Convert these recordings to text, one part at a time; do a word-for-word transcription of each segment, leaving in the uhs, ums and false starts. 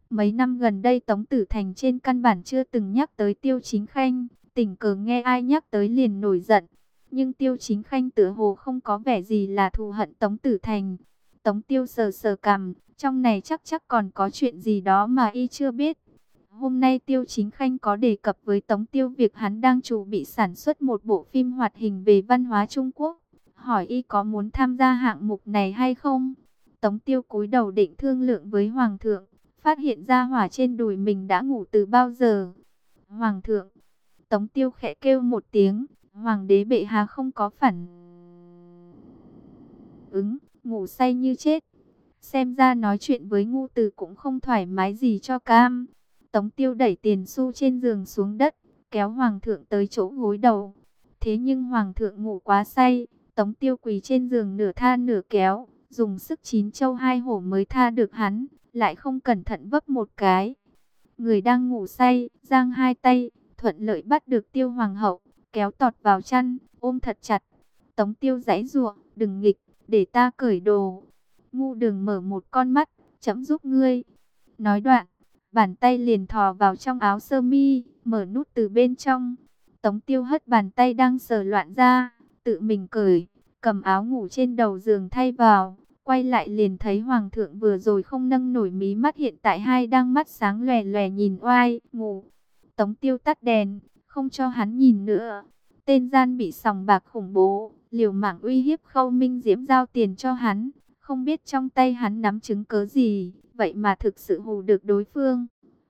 Mấy năm gần đây Tống Tử Thành trên căn bản chưa từng nhắc tới Tiêu Chính Khanh, tình cờ nghe ai nhắc tới liền nổi giận. Nhưng Tiêu Chính Khanh tựa hồ không có vẻ gì là thù hận Tống Tử Thành. Tống Tiêu sờ sờ cằm, trong này chắc chắc còn có chuyện gì đó mà y chưa biết. Hôm nay Tiêu Chính Khanh có đề cập với Tống Tiêu việc hắn đang chuẩn bị sản xuất một bộ phim hoạt hình về văn hóa Trung Quốc. Hỏi y có muốn tham gia hạng mục này hay không? Tống Tiêu cúi đầu định thương lượng với Hoàng thượng, phát hiện ra hỏa trên đùi mình đã ngủ từ bao giờ. Hoàng thượng, Tống Tiêu khẽ kêu một tiếng, Hoàng đế bệ hạ không có phản ứng, ngủ say như chết. Xem ra nói chuyện với ngu từ cũng không thoải mái gì cho cam. Tống Tiêu đẩy tiền xu trên giường xuống đất, kéo Hoàng thượng tới chỗ gối đầu. Thế nhưng Hoàng thượng ngủ quá say, Tống Tiêu quỳ trên giường nửa tha nửa kéo, dùng sức chín châu hai hổ mới tha được hắn, lại không cẩn thận vấp một cái. Người đang ngủ say, giang hai tay, thuận lợi bắt được Tiêu Hoàng hậu, kéo tọt vào chăn, ôm thật chặt. Tống Tiêu giãy giụa, đừng nghịch, để ta cởi đồ. Ngu Đường mở một con mắt, chấm giúp ngươi. Nói đoạn, bàn tay liền thò vào trong áo sơ mi, mở nút từ bên trong. Tống Tiêu hất bàn tay đang sờ loạn ra, tự mình cởi, cầm áo ngủ trên đầu giường thay vào. Quay lại liền thấy Hoàng thượng vừa rồi không nâng nổi mí mắt, hiện tại hai đang mắt sáng lòe lòe nhìn oai, ngủ. Tống Tiêu tắt đèn, không cho hắn nhìn nữa. Tên gian bị sòng bạc khủng bố, liều mạng uy hiếp Khâu Minh Diễm giao tiền cho hắn. Không biết trong tay hắn nắm chứng cớ gì, vậy mà thực sự hù được đối phương.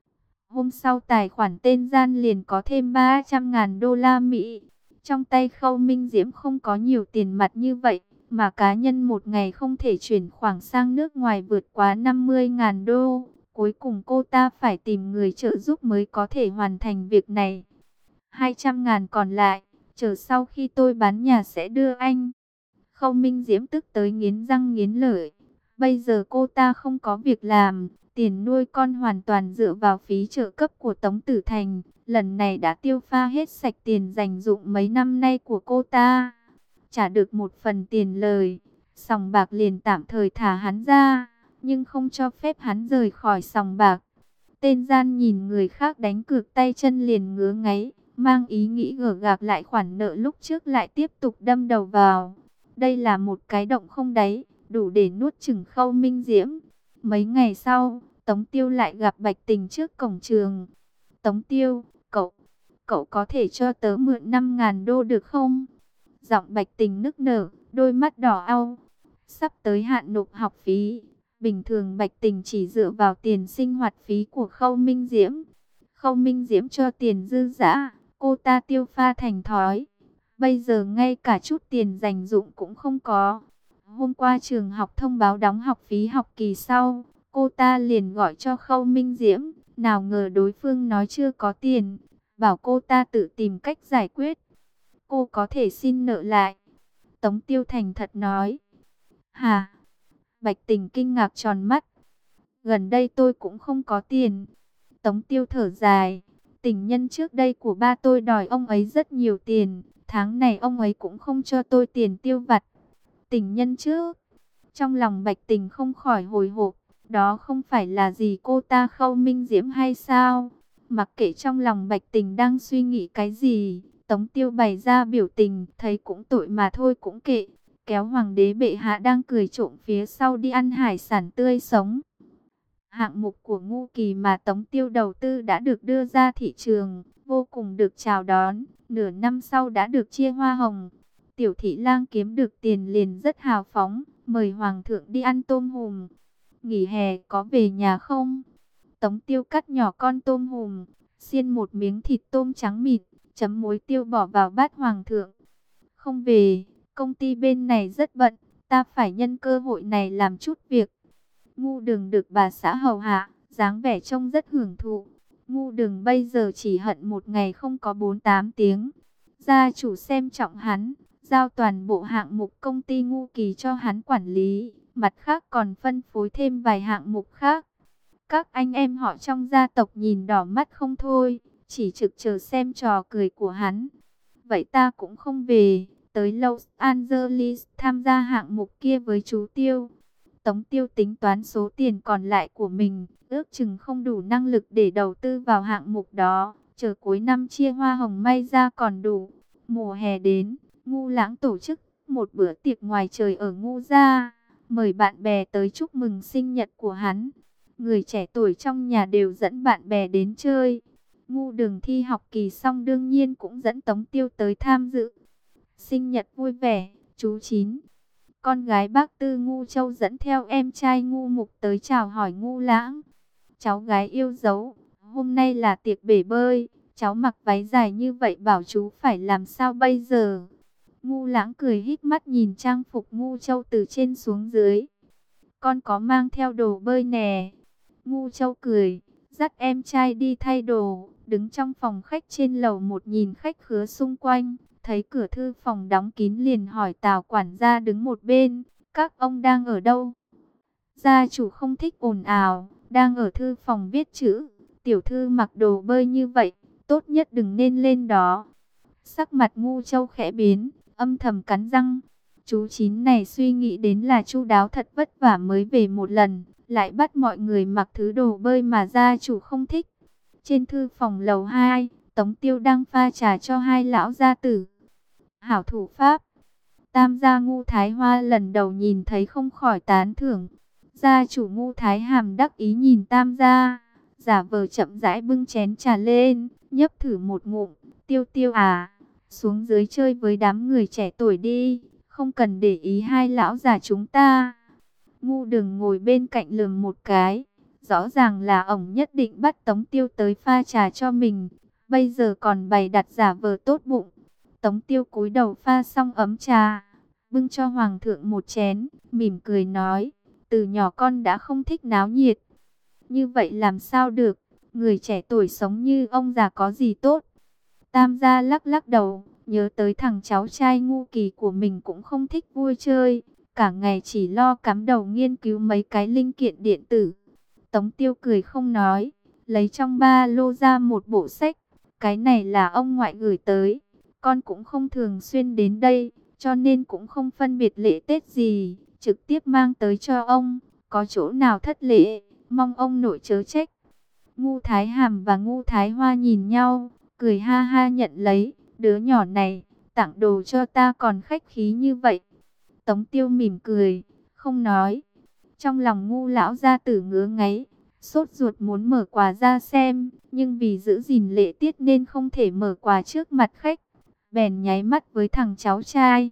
Hôm sau tài khoản tên gian liền có thêm ba trăm ngàn đô la Mỹ. Trong tay Khâu Minh Diễm không có nhiều tiền mặt như vậy, mà cá nhân một ngày không thể chuyển khoản sang nước ngoài vượt quá năm mươi ngàn đô. Cuối cùng cô ta phải tìm người trợ giúp mới có thể hoàn thành việc này. hai trăm ngàn còn lại, chờ sau khi tôi bán nhà sẽ đưa anh. Khâu Minh Diễm tức tới nghiến răng nghiến lợi. Bây giờ cô ta không có việc làm, tiền nuôi con hoàn toàn dựa vào phí trợ cấp của Tống Tử Thành. Lần này đã tiêu pha hết sạch tiền dành dụm mấy năm nay của cô ta. Trả được một phần tiền lời, sòng bạc liền tạm thời thả hắn ra, nhưng không cho phép hắn rời khỏi sòng bạc. Tên gian nhìn người khác đánh cược tay chân liền ngứa ngáy, mang ý nghĩ gỡ gạc lại khoản nợ lúc trước lại tiếp tục đâm đầu vào. Đây là một cái động không đáy, đủ để nuốt chửng Khâu Minh Diễm. Mấy ngày sau, Tống Tiêu lại gặp Bạch Tình trước cổng trường. Tống Tiêu, cậu, cậu có thể cho tớ mượn năm ngàn đô được không? Giọng Bạch Tình nức nở, đôi mắt đỏ au. Sắp tới hạn nộp học phí. Bình thường Bạch Tình chỉ dựa vào tiền sinh hoạt phí của Khâu Minh Diễm. Khâu Minh Diễm cho tiền dư dả, cô ta tiêu pha thành thói. Bây giờ ngay cả chút tiền dành dụm cũng không có. Hôm qua trường học thông báo đóng học phí học kỳ sau, cô ta liền gọi cho Khâu Minh Diễm. Nào ngờ đối phương nói chưa có tiền, bảo cô ta tự tìm cách giải quyết. Cô có thể xin nợ lại. Tống Tiêu thành thật nói. Hả? Bạch Tình kinh ngạc tròn mắt. Gần đây tôi cũng không có tiền. Tống Tiêu thở dài. Tình nhân trước đây của ba tôi đòi ông ấy rất nhiều tiền. Tháng này ông ấy cũng không cho tôi tiền tiêu vặt. Tình nhân trước. Trong lòng Bạch Tình không khỏi hồi hộp. Đó không phải là gì cô ta Khâu Minh Diễm hay sao? Mặc kệ trong lòng Bạch Tình đang suy nghĩ cái gì, Tống Tiêu bày ra biểu tình, thấy cũng tội mà thôi cũng kệ. Kéo Hoàng đế bệ hạ đang cười trộm phía sau đi ăn hải sản tươi sống. Hạng mục của Ngu Kỳ mà Tống Tiêu đầu tư đã được đưa ra thị trường, vô cùng được chào đón. Nửa năm sau đã được chia hoa hồng. Tiểu Thị Lang kiếm được tiền liền rất hào phóng, mời Hoàng thượng đi ăn tôm hùm. Nghỉ hè có về nhà không? Tống Tiêu cắt nhỏ con tôm hùm, xiên một miếng thịt tôm trắng mịn, chấm muối tiêu bỏ vào bát Hoàng thượng. Không về, công ty bên này rất bận, ta phải nhân cơ hội này làm chút việc. Ngu Đường được bà xã hầu hạ, dáng vẻ trông rất hưởng thụ. Ngu Đường bây giờ chỉ hận một ngày không có bốn tám tiếng. Gia chủ xem trọng hắn, giao toàn bộ hạng mục công ty Ngu Kỳ cho hắn quản lý, mặt khác còn phân phối thêm vài hạng mục khác. Các anh em họ trong gia tộc nhìn đỏ mắt không thôi, chỉ trực chờ xem trò cười của hắn. Vậy ta cũng không về, tới Los Angeles tham gia hạng mục kia với chú Tiêu. Tống Tiêu tính toán số tiền còn lại của mình, ước chừng không đủ năng lực để đầu tư vào hạng mục đó, chờ cuối năm chia hoa hồng may ra còn đủ. Mùa hè đến, Ngu Lãng tổ chức một bữa tiệc ngoài trời ở Ngu gia, mời bạn bè tới chúc mừng sinh nhật của hắn. Người trẻ tuổi trong nhà đều dẫn bạn bè đến chơi. Ngu Đường thi học kỳ xong đương nhiên cũng dẫn Tống Tiêu tới tham dự. Sinh nhật vui vẻ, chú Chín, con gái bác Tư Ngu Châu dẫn theo em trai Ngu Mục tới chào hỏi Ngu Lãng. Cháu gái yêu dấu, hôm nay là tiệc bể bơi, cháu mặc váy dài như vậy bảo chú phải làm sao bây giờ? Ngu Lãng cười híp mắt nhìn trang phục Ngu Châu từ trên xuống dưới. Con có mang theo đồ bơi nè. Ngu Châu cười, dắt em trai đi thay đồ, đứng trong phòng khách trên lầu một nhìn khách khứa xung quanh. Thấy cửa thư phòng đóng kín liền hỏi Tào quản gia đứng một bên, các ông đang ở đâu? Gia chủ không thích ồn ào, đang ở thư phòng viết chữ. Tiểu thư mặc đồ bơi như vậy, tốt nhất đừng nên lên đó. Sắc mặt Ngu Châu khẽ biến, âm thầm cắn răng. Chú Chín này suy nghĩ đến là chu đáo thật vất vả mới về một lần, lại bắt mọi người mặc thứ đồ bơi mà gia chủ không thích. Trên thư phòng lầu hai, Tống Tiêu đang pha trà cho hai lão gia tử. Hảo thủ pháp. Tam gia Ngu Thái Hoa lần đầu nhìn thấy không khỏi tán thưởng. Gia chủ Ngu Thái Hàm đắc ý nhìn Tam gia, giả vờ chậm rãi bưng chén trà lên, nhấp thử một ngụm. Tiêu Tiêu à, xuống dưới chơi với đám người trẻ tuổi đi, không cần để ý hai lão già chúng ta. Ngu Đường ngồi bên cạnh lườm một cái, rõ ràng là ổng nhất định bắt Tống Tiêu tới pha trà cho mình, bây giờ còn bày đặt giả vờ tốt bụng. Tống Tiêu cúi đầu pha xong ấm trà, bưng cho hoàng thượng một chén, mỉm cười nói, từ nhỏ con đã không thích náo nhiệt. Như vậy làm sao được, người trẻ tuổi sống như ông già có gì tốt. Tam gia lắc lắc đầu, nhớ tới thằng cháu trai Ngu Kỳ của mình cũng không thích vui chơi, cả ngày chỉ lo cắm đầu nghiên cứu mấy cái linh kiện điện tử. Tống Tiêu cười không nói, lấy trong ba lô ra một bộ sách, cái này là ông ngoại gửi tới. Con cũng không thường xuyên đến đây, cho nên cũng không phân biệt lễ Tết gì, trực tiếp mang tới cho ông. Có chỗ nào thất lễ, mong ông nội chớ trách. Ngu Thái Hàm và Ngu Thái Hoa nhìn nhau, cười ha ha nhận lấy. Đứa nhỏ này, tặng đồ cho ta còn khách khí như vậy. Tống Tiêu mỉm cười, không nói. Trong lòng Ngu lão gia tử ngứa ngáy, sốt ruột muốn mở quà ra xem, nhưng vì giữ gìn lễ tiết nên không thể mở quà trước mặt khách. Bèn nháy mắt với thằng cháu trai.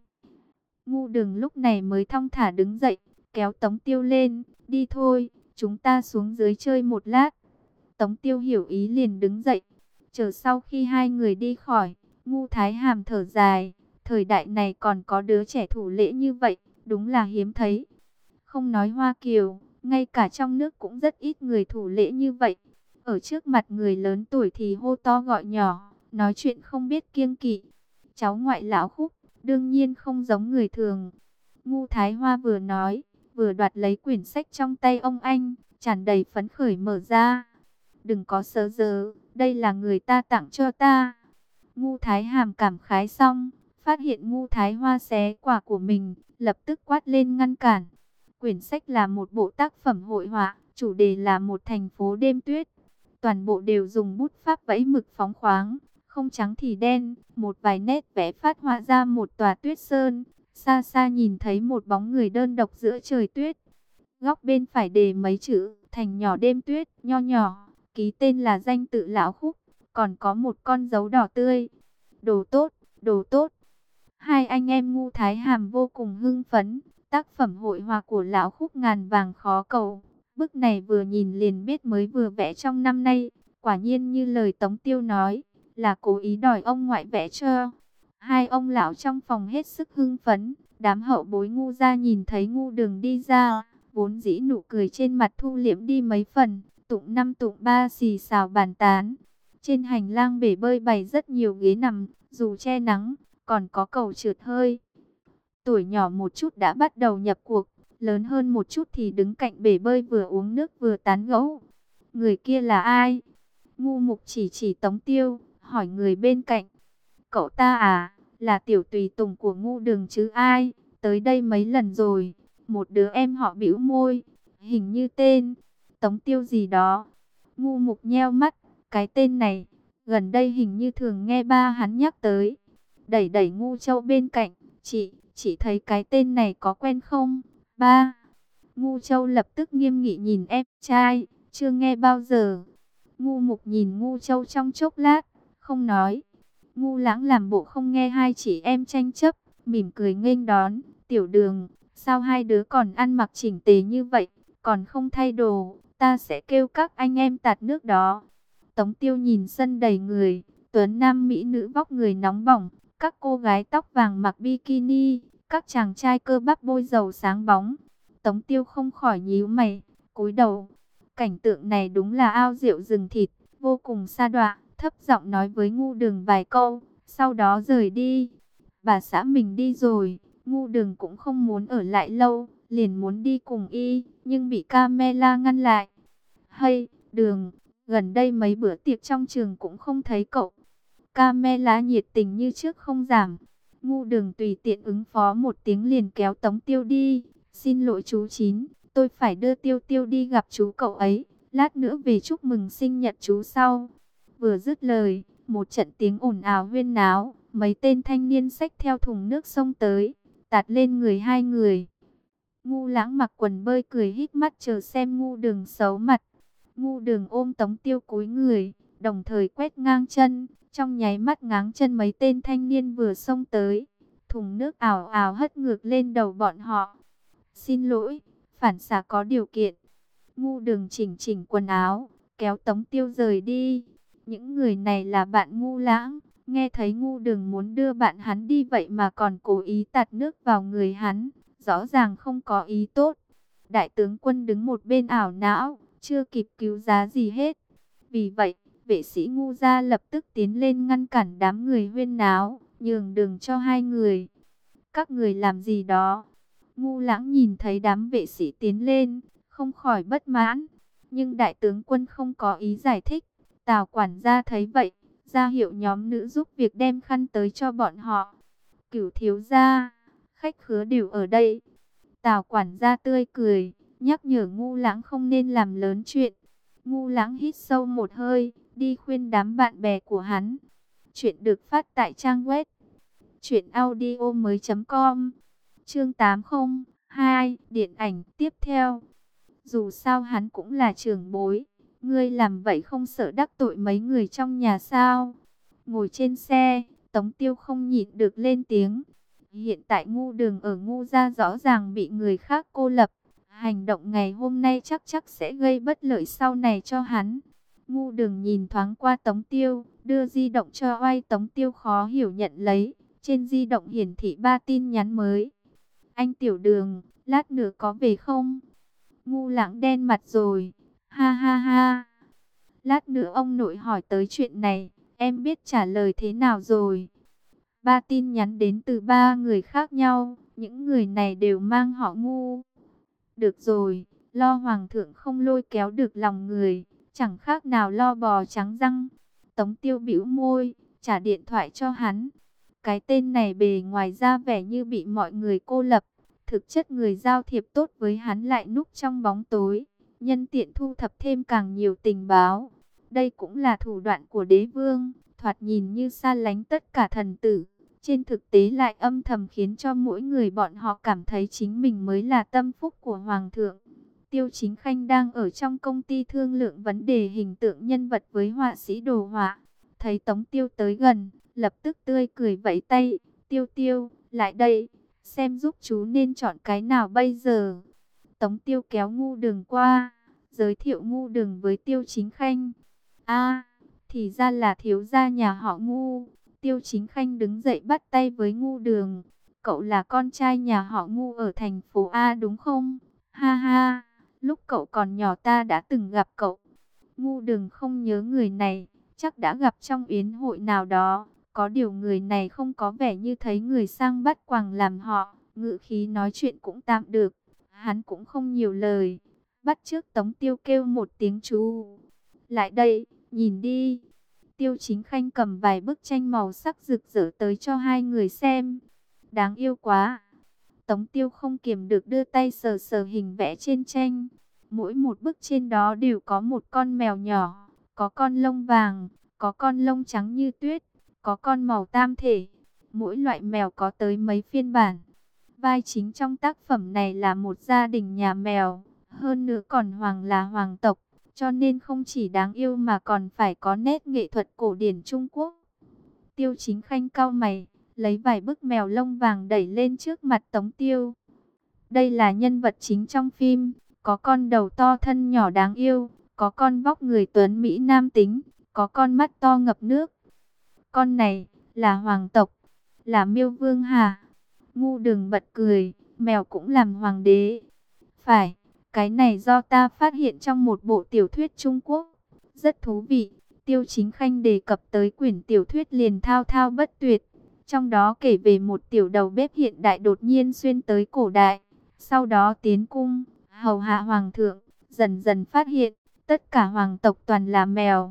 Ngu Đường lúc này mới thong thả đứng dậy, kéo Tống Tiêu lên, đi thôi, chúng ta xuống dưới chơi một lát. Tống Tiêu hiểu ý liền đứng dậy, chờ sau khi hai người đi khỏi, Ngu Thái Hàm thở dài, thời đại này còn có đứa trẻ thủ lễ như vậy, đúng là hiếm thấy. Không nói Hoa Kiều, ngay cả trong nước cũng rất ít người thủ lễ như vậy. Ở trước mặt người lớn tuổi thì hô to gọi nhỏ, nói chuyện không biết kiêng kỵ. Cháu ngoại lão Khúc, đương nhiên không giống người thường. Ngu Thái Hoa vừa nói, vừa đoạt lấy quyển sách trong tay ông anh, tràn đầy phấn khởi mở ra. Đừng có sớ dớ, đây là người ta tặng cho ta. Ngu Thái Hàm cảm khái xong, phát hiện Ngu Thái Hoa xé quà của mình, lập tức quát lên ngăn cản. Quyển sách là một bộ tác phẩm hội họa, chủ đề là một thành phố đêm tuyết. Toàn bộ đều dùng bút pháp vẫy mực phóng khoáng, không trắng thì đen, một vài nét vẽ phát họa ra một tòa tuyết sơn. Xa xa nhìn thấy một bóng người đơn độc giữa trời tuyết. Góc bên phải đề mấy chữ, thành nhỏ đêm tuyết, nho nhỏ, ký tên là danh tự lão Khúc, còn có một con dấu đỏ tươi. Đồ tốt, đồ tốt. Hai anh em Ngu Thái Hàm vô cùng hưng phấn, tác phẩm hội họa của lão Khúc ngàn vàng khó cầu. Bức này vừa nhìn liền biết mới vừa vẽ trong năm nay, quả nhiên như lời Tống Tiêu nói, là cố ý đòi ông ngoại vẽ cho. Hai ông lão trong phòng hết sức hưng phấn, đám hậu bối Ngu gia nhìn thấy Ngu Đường đi ra, vốn dĩ nụ cười trên mặt thu liễm đi mấy phần, tụng năm tụng ba xì xào bàn tán. Trên hành lang bể bơi bày rất nhiều ghế nằm, dù che nắng, còn có cầu trượt hơi. Tuổi nhỏ một chút đã bắt đầu nhập cuộc, lớn hơn một chút thì đứng cạnh bể bơi vừa uống nước vừa tán gẫu. Người kia là ai? Ngu Mục chỉ chỉ Tống Tiêu, hỏi người bên cạnh. Cậu ta à, là tiểu tùy tùng của Ngu Đường chứ ai, tới đây mấy lần rồi. Một đứa em họ bĩu môi, hình như tên Tống Tiêu gì đó. Ngu Mục nheo mắt, cái tên này, gần đây hình như thường nghe ba hắn nhắc tới. Đẩy đẩy Ngu Châu bên cạnh, chị, chị thấy cái tên này có quen không? Ba. Ngu Châu lập tức nghiêm nghị nhìn em trai, chưa nghe bao giờ. Ngu Mục nhìn Ngu Châu trong chốc lát, không nói. Ngu Lãng làm bộ không nghe hai chị em tranh chấp, mỉm cười nghênh đón. Tiểu Đường, sao hai đứa còn ăn mặc chỉnh tề như vậy, còn không thay đồ, ta sẽ kêu các anh em tạt nước đó. Tống Tiêu nhìn sân đầy người, tuấn nam mỹ nữ vóc người nóng bỏng, các cô gái tóc vàng mặc bikini, các chàng trai cơ bắp bôi dầu sáng bóng. Tống Tiêu không khỏi nhíu mày, cúi đầu. Cảnh tượng này đúng là ao rượu rừng thịt, vô cùng sa đọa, thấp giọng nói với Ngu Đường vài câu, sau đó rời đi. Bà xã mình đi rồi, Ngu Đường cũng không muốn ở lại lâu, liền muốn đi cùng y, nhưng bị Camela ngăn lại. Hay, Đường, gần đây mấy bữa tiệc trong trường cũng không thấy cậu. Camela nhiệt tình như trước không giảm. Ngu Đường tùy tiện ứng phó một tiếng liền kéo Tống Tiêu đi. Xin lỗi chú Chín, tôi phải đưa Tiêu Tiêu đi gặp chú cậu ấy, lát nữa về chúc mừng sinh nhật chú sau. Vừa dứt lời, một trận tiếng ồn ào huyên náo, mấy tên thanh niên xách theo thùng nước xông tới, tạt lên người hai người. Ngu Lãng mặc quần bơi cười híp mắt chờ xem Ngu Đường xấu mặt. Ngu Đường ôm Tống Tiêu cúi người, đồng thời quét ngang chân, trong nháy mắt ngáng chân mấy tên thanh niên vừa xông tới. Thùng nước ào ào hất ngược lên đầu bọn họ. Xin lỗi, phản xạ có điều kiện. Ngu Đường chỉnh chỉnh quần áo, kéo Tống Tiêu rời đi. Những người này là bạn Ngu Lãng, nghe thấy Ngu Đường muốn đưa bạn hắn đi vậy mà còn cố ý tạt nước vào người hắn, rõ ràng không có ý tốt. Đại tướng Quân đứng một bên ảo não, chưa kịp cứu giá gì hết. Vì vậy, vệ sĩ Ngu gia lập tức tiến lên ngăn cản đám người huyên náo, nhường đường cho hai người. Các người làm gì đó? Ngu Lãng nhìn thấy đám vệ sĩ tiến lên, không khỏi bất mãn. Nhưng đại tướng Quân không có ý giải thích. Tào quản gia thấy vậy, ra hiệu nhóm nữ giúp việc đem khăn tới cho bọn họ. Cửu thiếu gia, khách khứa đều ở đây. Tào quản gia tươi cười, nhắc nhở Ngu Lãng không nên làm lớn chuyện. Ngu Lãng hít sâu một hơi, đi khuyên đám bạn bè của hắn. Chuyện được phát tại trang web truyện audio mới chấm com. Chương tám không hai, điện ảnh tiếp theo. Dù sao hắn cũng là trưởng bối, ngươi làm vậy không sợ đắc tội mấy người trong nhà sao? Ngồi trên xe, Tống Tiêu không nhịn được lên tiếng. Hiện tại Ngu Đường ở Ngu gia rõ ràng bị người khác cô lập. Hành động ngày hôm nay chắc chắc sẽ gây bất lợi sau này cho hắn. Ngu Đường nhìn thoáng qua Tống Tiêu, đưa di động cho oai. Tống Tiêu khó hiểu nhận lấy. Trên di động hiển thị ba tin nhắn mới. Anh Tiểu Đường, lát nữa có về không? Ngu Lãng đen mặt rồi. Ha ha ha. Lát nữa ông nội hỏi tới chuyện này, em biết trả lời thế nào rồi? Ba tin nhắn đến từ ba người khác nhau, những người này đều mang họ Ngu. Được rồi, lo hoàng thượng không lôi kéo được lòng người, chẳng khác nào lo bò trắng răng. Tống Tiêu bĩu môi, trả điện thoại cho hắn. Cái tên này bề ngoài ra vẻ như bị mọi người cô lập, thực chất người giao thiệp tốt với hắn lại núp trong bóng tối, nhân tiện thu thập thêm càng nhiều tình báo. Đây cũng là thủ đoạn của đế vương, thoạt nhìn như xa lánh tất cả thần tử, trên thực tế lại âm thầm khiến cho mỗi người bọn họ cảm thấy chính mình mới là tâm phúc của hoàng thượng. Tiêu Chính Khanh đang ở trong công ty thương lượng vấn đề hình tượng nhân vật với họa sĩ đồ họa. Thấy Tống Tiêu tới gần, lập tức tươi cười vẫy tay. Tiêu Tiêu, lại đây, xem giúp chú nên chọn cái nào bây giờ. Tống Tiêu kéo Ngu Đường qua, giới thiệu Ngu Đường với Tiêu Chính Khanh. A, thì ra là thiếu gia nhà họ Ngu. Tiêu Chính Khanh đứng dậy bắt tay với Ngu Đường. Cậu là con trai nhà họ Ngu ở thành phố A đúng không? Ha ha, lúc cậu còn nhỏ ta đã từng gặp cậu. Ngu Đường không nhớ người này, chắc đã gặp trong yến hội nào đó. Có điều người này không có vẻ như thấy người sang bắt quàng làm họ, ngữ khí nói chuyện cũng tạm được. Hắn cũng không nhiều lời, bắt chước Tống Tiêu kêu một tiếng chú. Lại đây, nhìn đi. Tiêu Chính Khanh cầm vài bức tranh màu sắc rực rỡ tới cho hai người xem. Đáng yêu quá. Tống Tiêu không kiềm được đưa tay sờ sờ hình vẽ trên tranh. Mỗi một bức trên đó đều có một con mèo nhỏ, có con lông vàng, có con lông trắng như tuyết, có con màu tam thể. Mỗi loại mèo có tới mấy phiên bản. Vai chính trong tác phẩm này là một gia đình nhà mèo, hơn nữa còn hoàng là hoàng tộc, cho nên không chỉ đáng yêu mà còn phải có nét nghệ thuật cổ điển Trung Quốc. Tiêu Chính Khanh cau mày, lấy vài bức mèo lông vàng đẩy lên trước mặt Tống Tiêu. Đây là nhân vật chính trong phim, có con đầu to thân nhỏ đáng yêu, có con vóc người tuấn Mỹ nam tính, có con mắt to ngập nước. Con này là hoàng tộc, là Miêu Vương hả? Ngu Đừng bật cười, mèo cũng làm hoàng đế. Phải, cái này do ta phát hiện trong một bộ tiểu thuyết Trung Quốc, rất thú vị. Tiêu Chính Khanh đề cập tới quyển tiểu thuyết liền thao thao bất tuyệt. Trong đó kể về một tiểu đầu bếp hiện đại đột nhiên xuyên tới cổ đại, sau đó tiến cung, hầu hạ hoàng thượng, dần dần phát hiện, tất cả hoàng tộc toàn là mèo.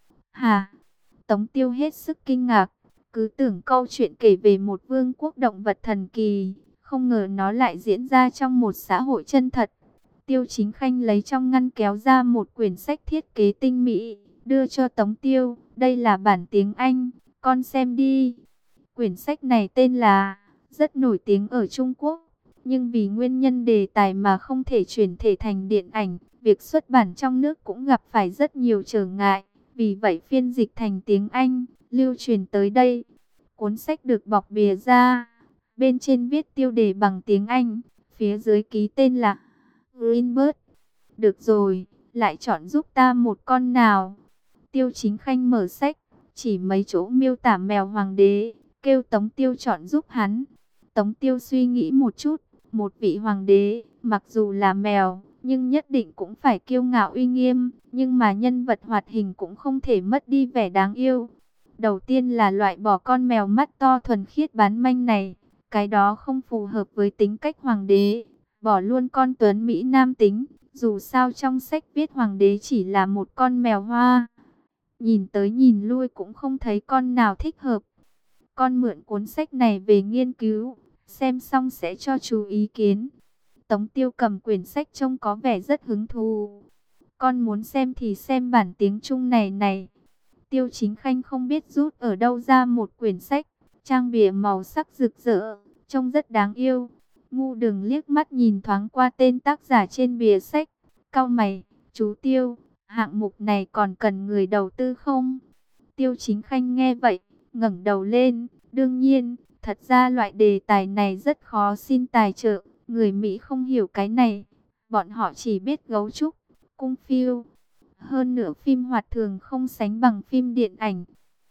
Hà, Tống Tiêu hết sức kinh ngạc, cứ tưởng câu chuyện kể về một vương quốc động vật thần kỳ, không ngờ nó lại diễn ra trong một xã hội chân thật. Tiêu Chính Khanh lấy trong ngăn kéo ra một quyển sách thiết kế tinh mỹ, đưa cho Tống Tiêu, đây là bản tiếng Anh, con xem đi. Quyển sách này tên là, rất nổi tiếng ở Trung Quốc, nhưng vì nguyên nhân đề tài mà không thể chuyển thể thành điện ảnh, việc xuất bản trong nước cũng gặp phải rất nhiều trở ngại, vì vậy phiên dịch thành tiếng Anh, lưu truyền tới đây. Cuốn sách được bọc bìa ra, bên trên viết tiêu đề bằng tiếng Anh, phía dưới ký tên là Greenbird. Được rồi, lại chọn giúp ta một con nào. Tiêu Chính Khanh mở sách, chỉ mấy chỗ miêu tả mèo hoàng đế, kêu Tống Tiêu chọn giúp hắn. Tống Tiêu suy nghĩ một chút, một vị hoàng đế, mặc dù là mèo, nhưng nhất định cũng phải kiêu ngạo uy nghiêm, nhưng mà nhân vật hoạt hình cũng không thể mất đi vẻ đáng yêu. Đầu tiên là loại bỏ con mèo mắt to thuần khiết bán manh này, cái đó không phù hợp với tính cách hoàng đế. Bỏ luôn con tuấn Mỹ nam tính, dù sao trong sách viết hoàng đế chỉ là một con mèo hoa. Nhìn tới nhìn lui cũng không thấy con nào thích hợp. Con mượn cuốn sách này về nghiên cứu, xem xong sẽ cho chú ý kiến. Tống Tiêu cầm quyển sách trông có vẻ rất hứng thú. Con muốn xem thì xem bản tiếng Trung này này. Tiêu Chính Khanh không biết rút ở đâu ra một quyển sách, trang bìa màu sắc rực rỡ, trông rất đáng yêu. Ngu Đừng liếc mắt nhìn thoáng qua tên tác giả trên bìa sách, cau mày, chú Tiêu, hạng mục này còn cần người đầu tư không? Tiêu Chính Khanh nghe vậy, ngẩng đầu lên, đương nhiên, thật ra loại đề tài này rất khó xin tài trợ, người Mỹ không hiểu cái này, bọn họ chỉ biết gấu trúc, cung phiêu. Hơn nữa phim hoạt thường không sánh bằng phim điện ảnh.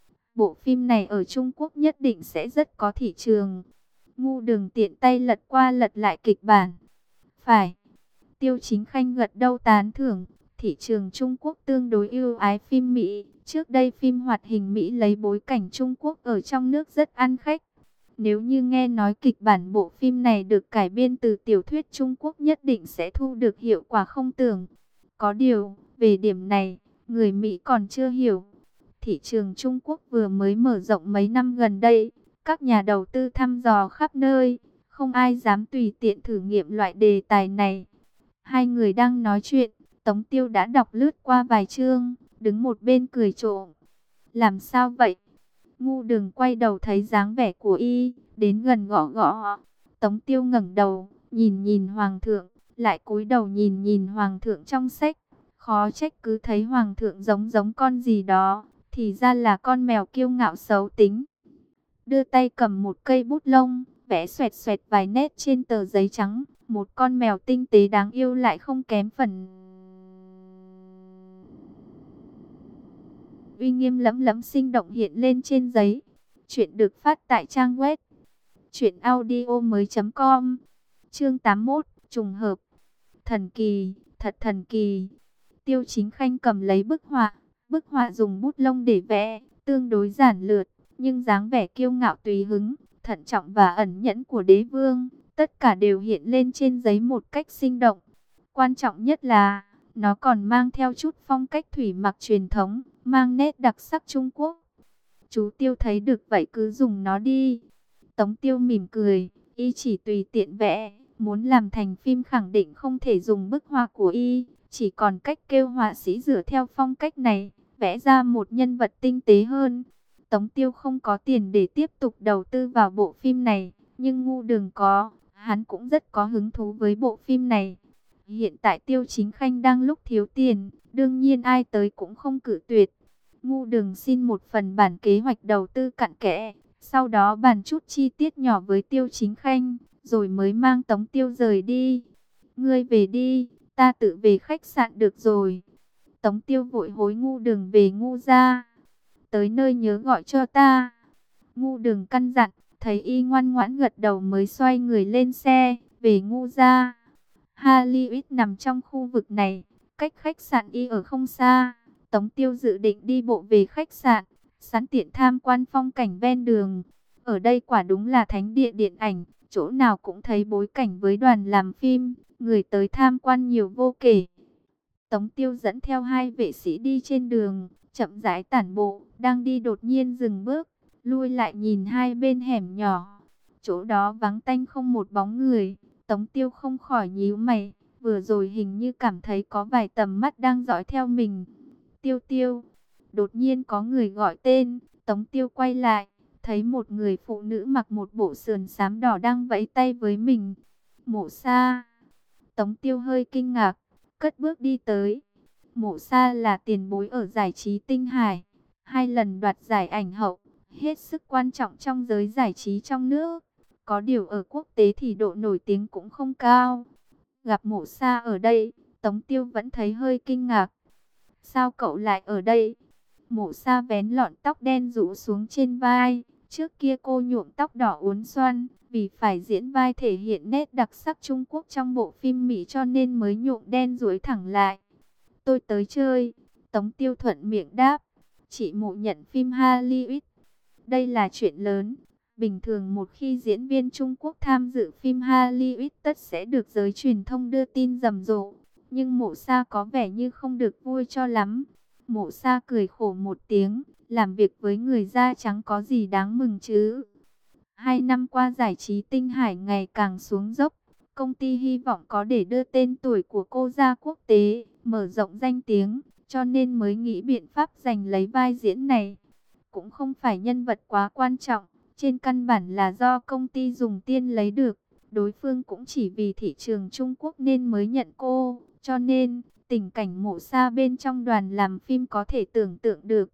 Bộ phim này ở Trung Quốc nhất định sẽ rất có thị trường. Ngu Đừng tiện tay lật qua lật lại kịch bản. Phải. Tiêu Chính Khanh gật đầu tán thưởng. Thị trường Trung Quốc tương đối ưu ái phim Mỹ. Trước đây phim hoạt hình Mỹ lấy bối cảnh Trung Quốc ở trong nước rất ăn khách. Nếu như nghe nói kịch bản bộ phim này được cải biên từ tiểu thuyết Trung Quốc nhất định sẽ thu được hiệu quả không tưởng. Có điều, về điểm này, người Mỹ còn chưa hiểu. Thị trường Trung Quốc vừa mới mở rộng mấy năm gần đây, các nhà đầu tư thăm dò khắp nơi, không ai dám tùy tiện thử nghiệm loại đề tài này. Hai người đang nói chuyện, Tống Tiêu đã đọc lướt qua vài chương, đứng một bên cười trộm. Làm sao vậy? Ngu Đừng quay đầu thấy dáng vẻ của y, đến gần gõ gõ. Tống Tiêu ngẩng đầu, nhìn nhìn Hoàng thượng, lại cúi đầu nhìn nhìn Hoàng thượng trong sách. Khó trách cứ thấy Hoàng thượng giống giống con gì đó, thì ra là con mèo kiêu ngạo xấu tính. Đưa tay cầm một cây bút lông, vẽ xoẹt xoẹt vài nét trên tờ giấy trắng. Một con mèo tinh tế đáng yêu lại không kém phần uy nghiêm lẫm lẫm sinh động hiện lên trên giấy. Chuyện được phát tại trang web truyện audio mới chấm com. Chương tám mươi mốt, trùng hợp. Thần kỳ, thật thần kỳ. Tiêu Chính Khanh cầm lấy bức họa, bức họa dùng bút lông để vẽ, tương đối giản lược, nhưng dáng vẻ kiêu ngạo tùy hứng, thận trọng và ẩn nhẫn của đế vương, tất cả đều hiện lên trên giấy một cách sinh động. Quan trọng nhất là, nó còn mang theo chút phong cách thủy mặc truyền thống, mang nét đặc sắc Trung Quốc. Chú Tiêu thấy được vậy cứ dùng nó đi. Tống Tiêu mỉm cười, Y chỉ tùy tiện vẽ, muốn làm thành phim khẳng định không thể dùng bức họa của Y, chỉ còn cách kêu họa sĩ dựa theo phong cách này, vẽ ra một nhân vật tinh tế hơn. Tống Tiêu không có tiền để tiếp tục đầu tư vào bộ phim này, nhưng Ngu Đường có, hắn cũng rất có hứng thú với bộ phim này. Hiện tại Tiêu Chính Khanh đang lúc thiếu tiền, đương nhiên ai tới cũng không cự tuyệt. Ngu Đường xin một phần bản kế hoạch đầu tư cặn kẽ, sau đó bàn chút chi tiết nhỏ với Tiêu Chính Khanh, rồi mới mang Tống Tiêu rời đi. Ngươi về đi, ta tự về khách sạn được rồi. Tống Tiêu vội hối Ngu Đường về Ngu gia. Tới nơi nhớ gọi cho ta. Ngu Đường căn dặn, thấy y ngoan ngoãn gật đầu mới xoay người lên xe, về Ngu gia. Hollywood nằm trong khu vực này, cách khách sạn y ở không xa. Tống Tiêu dự định đi bộ về khách sạn, sẵn tiện tham quan phong cảnh ven đường. Ở đây quả đúng là thánh địa điện ảnh, chỗ nào cũng thấy bối cảnh với đoàn làm phim, người tới tham quan nhiều vô kể. Tống Tiêu dẫn theo hai vệ sĩ đi trên đường, chậm rãi tản bộ, đang đi đột nhiên dừng bước, lui lại nhìn hai bên hẻm nhỏ. Chỗ đó vắng tanh không một bóng người, Tống Tiêu không khỏi nhíu mày, vừa rồi hình như cảm thấy có vài tầm mắt đang dõi theo mình. Tiêu Tiêu, đột nhiên có người gọi tên, Tống Tiêu quay lại, thấy một người phụ nữ mặc một bộ sườn xám đỏ đang vẫy tay với mình. Mộ Sa. Tống Tiêu hơi kinh ngạc, cất bước đi tới. Mộ Sa là tiền bối ở giải trí Tinh Hải, hai lần đoạt giải ảnh hậu, hết sức quan trọng trong giới giải trí trong nước. Có điều ở quốc tế thì độ nổi tiếng cũng không cao. Gặp Mộ Sa ở đây, Tống Tiêu vẫn thấy hơi kinh ngạc. Sao cậu lại ở đây? Mộ Sa vén lọn tóc đen rũ xuống trên vai. Trước kia cô nhuộm tóc đỏ uốn xoăn, vì phải diễn vai thể hiện nét đặc sắc Trung Quốc trong bộ phim Mỹ cho nên mới nhuộm đen duỗi thẳng lại. Tôi tới chơi. Tống Tiêu thuận miệng đáp. Chị Mộ nhận phim Hollywood. Đây là chuyện lớn. Bình thường một khi diễn viên Trung Quốc tham dự phim Hollywood tất sẽ được giới truyền thông đưa tin rầm rộ. Nhưng Mộ Sa có vẻ như không được vui cho lắm. Mộ Sa cười khổ một tiếng, làm việc với người da trắng có gì đáng mừng chứ. Hai năm qua giải trí Tinh Hải ngày càng xuống dốc. Công ty hy vọng có để đưa tên tuổi của cô ra quốc tế, mở rộng danh tiếng, cho nên mới nghĩ biện pháp giành lấy vai diễn này. Cũng không phải nhân vật quá quan trọng, trên căn bản là do công ty dùng tiền lấy được. Đối phương cũng chỉ vì thị trường Trung Quốc nên mới nhận cô, cho nên tình cảnh Mộ Sa bên trong đoàn làm phim có thể tưởng tượng được.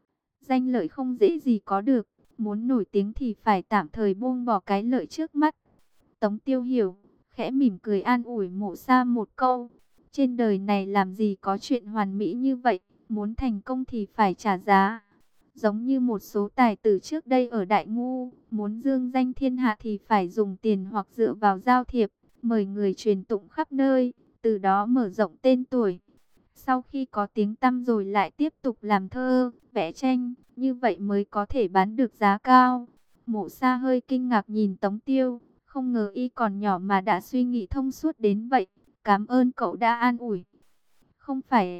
Danh lợi không dễ gì có được, muốn nổi tiếng thì phải tạm thời buông bỏ cái lợi trước mắt. Tống Tiêu hiểu, khẽ mỉm cười an ủi Mộ Sa một câu. Trên đời này làm gì có chuyện hoàn mỹ như vậy, muốn thành công thì phải trả giá. Giống như một số tài tử trước đây ở Đại Ngu, muốn dương danh thiên hạ thì phải dùng tiền hoặc dựa vào giao thiệp, mời người truyền tụng khắp nơi, từ đó mở rộng tên tuổi. Sau khi có tiếng tăm rồi lại tiếp tục làm thơ, vẽ tranh, như vậy mới có thể bán được giá cao. Mộ Sa hơi kinh ngạc nhìn Tống Tiêu, không ngờ y còn nhỏ mà đã suy nghĩ thông suốt đến vậy. Cảm ơn cậu đã an ủi. Không phải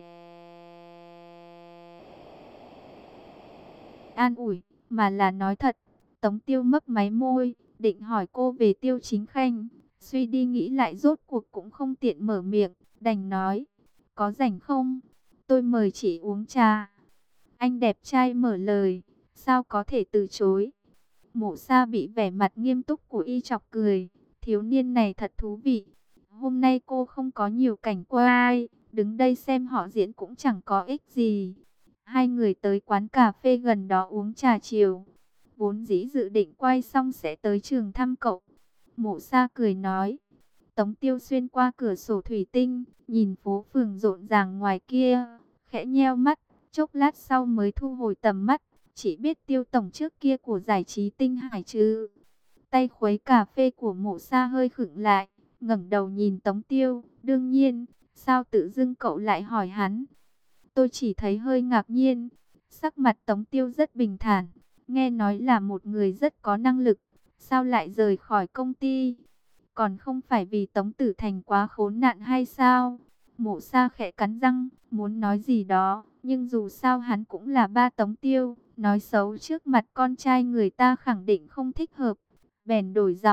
an ủi, mà là nói thật. Tống Tiêu mấp máy môi, định hỏi cô về Tiêu Chính Khanh. Suy đi nghĩ lại rốt cuộc cũng không tiện mở miệng, đành nói. Có rảnh không? Tôi mời chị uống trà. Anh đẹp trai mở lời, sao có thể từ chối. Mộ Sa bị vẻ mặt nghiêm túc của y chọc cười. Thiếu niên này thật thú vị. Hôm nay cô không có nhiều cảnh quay, đứng đây xem họ diễn cũng chẳng có ích gì. Hai người tới quán cà phê gần đó uống trà chiều. Vốn dĩ dự định quay xong sẽ tới trường thăm cậu. Mộ Sa cười nói. Tống Tiêu xuyên qua cửa sổ thủy tinh, nhìn phố phường rộn ràng ngoài kia, khẽ nheo mắt, chốc lát sau mới thu hồi tầm mắt. Chỉ biết Tiêu tổng trước kia của giải trí Tinh Hải chứ. Tay khuấy cà phê của Mộ Sa hơi khựng lại, ngẩng đầu nhìn Tống Tiêu. Đương nhiên, sao tự dưng cậu lại hỏi hắn? Tôi chỉ thấy hơi ngạc nhiên. Sắc mặt Tống Tiêu rất bình thản, nghe nói là một người rất có năng lực, sao lại rời khỏi công ty? Còn không phải vì Tống Tử Thành quá khốn nạn hay sao? Mộ Sa khẽ cắn răng, muốn nói gì đó, nhưng dù sao hắn cũng là ba Tống Tiêu, nói xấu trước mặt con trai người ta khẳng định không thích hợp. Bèn đổi giọng,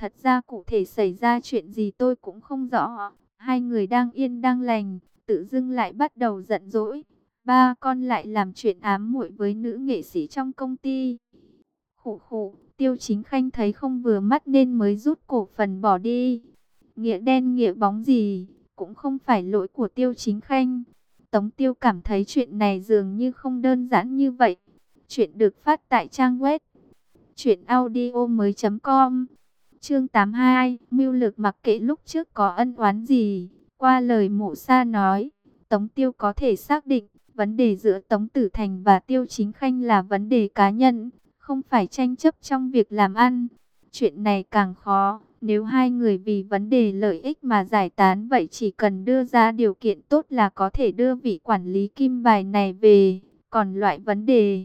Thật ra cụ thể xảy ra chuyện gì tôi cũng không rõ. Hai người đang yên đang lành, tự dưng lại bắt đầu giận dỗi. Ba con lại làm chuyện ám muội với nữ nghệ sĩ trong công ty. Khụ khụ, Tiêu Chính Khanh thấy không vừa mắt nên mới rút cổ phần bỏ đi. Nghĩa đen nghĩa bóng gì, cũng không phải lỗi của Tiêu Chính Khanh. Tống Tiêu cảm thấy chuyện này dường như không đơn giản như vậy. Chuyện được phát tại trang web truyện audio mới chấm com. Chương tám mươi hai, mưu lược. Mặc kệ lúc trước có ân oán gì, qua lời Mộ Sa nói, Tống Tiêu có thể xác định, vấn đề giữa Tống Tử Thành và Tiêu Chính Khanh là vấn đề cá nhân, không phải tranh chấp trong việc làm ăn. Chuyện này càng khó, nếu hai người vì vấn đề lợi ích mà giải tán, vậy chỉ cần đưa ra điều kiện tốt là có thể đưa vị quản lý kim bài này về. Còn loại vấn đề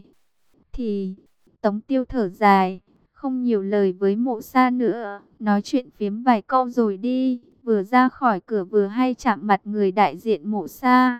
thì Tống Tiêu thở dài, không nhiều lời với Mộ Sa nữa, nói chuyện phiếm vài câu rồi đi. Vừa ra khỏi cửa vừa hay chạm mặt người đại diện Mộ Sa.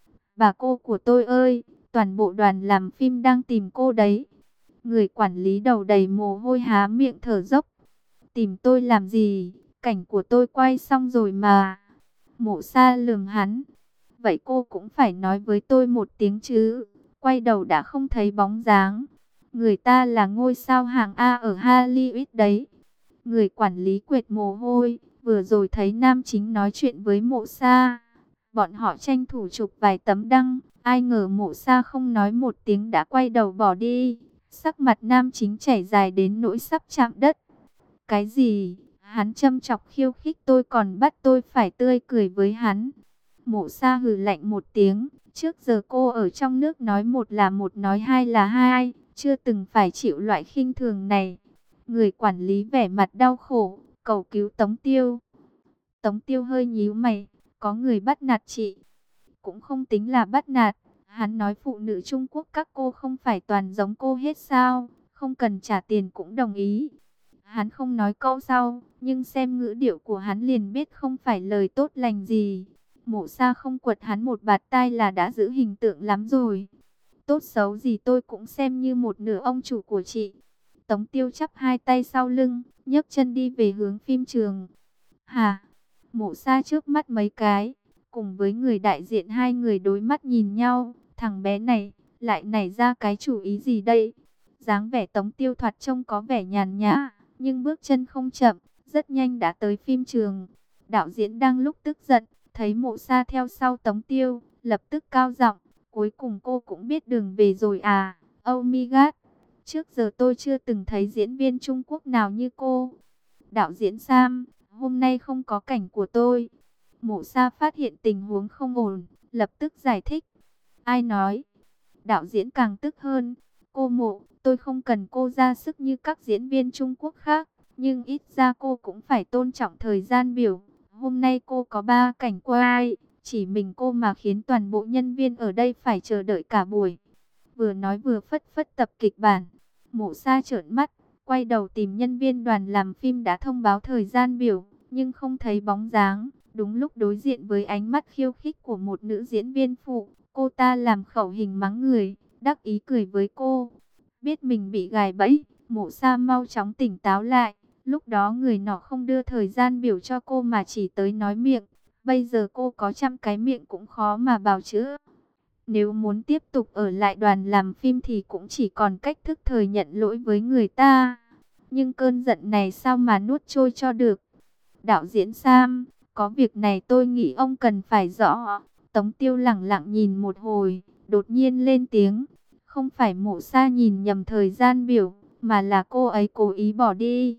Bà cô của tôi ơi, toàn bộ đoàn làm phim đang tìm cô đấy. Người quản lý đầu đầy mồ hôi há miệng thở dốc. Tìm tôi làm gì? Cảnh của tôi quay xong rồi mà. Mộ Sa lườm hắn. Vậy cô cũng phải nói với tôi một tiếng chứ. Quay đầu đã không thấy bóng dáng. Người ta là ngôi sao hạng A ở Hollywood đấy. Người quản lý quệt mồ hôi. Vừa rồi thấy nam chính nói chuyện với Mộ Sa. Bọn họ tranh thủ chụp vài tấm đăng. Ai ngờ Mộ Sa không nói một tiếng đã quay đầu bỏ đi. Sắc mặt nam chính chảy dài đến nỗi sắp chạm đất. Cái gì? Hắn châm chọc khiêu khích tôi còn bắt tôi phải tươi cười với hắn. Mộ Sa hừ lạnh một tiếng. Trước giờ cô ở trong nước nói một là một, nói hai là hai, chưa từng phải chịu loại khinh thường này. Người quản lý vẻ mặt đau khổ, cầu cứu Tống Tiêu. Tống Tiêu hơi nhíu mày, có người bắt nạt chị. Cũng không tính là bắt nạt. Hắn nói phụ nữ Trung Quốc các cô không phải toàn giống cô hết sao, không cần trả tiền cũng đồng ý. Hắn không nói câu sau, nhưng xem ngữ điệu của hắn liền biết không phải lời tốt lành gì. Mộ Sa không quật hắn một bạt tai là đã giữ hình tượng lắm rồi. Tốt xấu gì tôi cũng xem như một nửa ông chủ của chị. Tống Tiêu chắp hai tay sau lưng, nhấc chân đi về hướng phim trường. Hả? Mộ Sa trước mắt mấy cái, cùng với người đại diện hai người đối mắt nhìn nhau. Thằng bé này lại nảy ra cái chủ ý gì đây? Dáng vẻ Tống Tiêu thoạt trông có vẻ nhàn nhã, nhưng bước chân không chậm, rất nhanh đã tới phim trường. Đạo diễn đang lúc tức giận, thấy Mộ Sa theo sau Tống Tiêu, lập tức cao giọng, cuối cùng cô cũng biết đường về rồi à? Oh my god, trước giờ tôi chưa từng thấy diễn viên Trung Quốc nào như cô. Đạo diễn Sam, hôm nay không có cảnh của tôi. Mộ Sa phát hiện tình huống không ổn, lập tức giải thích. Ai nói? Đạo diễn càng tức hơn. Cô Mộ, tôi không cần cô ra sức như các diễn viên Trung Quốc khác, nhưng ít ra cô cũng phải tôn trọng thời gian biểu. Hôm nay cô có ba cảnh quay, chỉ mình cô mà khiến toàn bộ nhân viên ở đây phải chờ đợi cả buổi. Vừa nói vừa phất phất tập kịch bản. Mộ Sa trợn mắt, quay đầu tìm nhân viên đoàn làm phim đã thông báo thời gian biểu, nhưng không thấy bóng dáng. Đúng lúc đối diện với ánh mắt khiêu khích của một nữ diễn viên phụ, cô ta làm khẩu hình mắng người, đắc ý cười với cô. Biết mình bị gài bẫy, Mộ Sa mau chóng tỉnh táo lại. Lúc đó người nọ không đưa thời gian biểu cho cô mà chỉ tới nói miệng. Bây giờ cô có trăm cái miệng cũng khó mà bào chữa. Nếu muốn tiếp tục ở lại đoàn làm phim thì cũng chỉ còn cách thức thời nhận lỗi với người ta. Nhưng cơn giận này sao mà nuốt trôi cho được? Đạo diễn Sam, có việc này tôi nghĩ ông cần phải rõ. Tống Tiêu lẳng lặng nhìn một hồi, đột nhiên lên tiếng. Không phải Mộ Sa nhìn nhầm thời gian biểu, mà là cô ấy cố ý bỏ đi.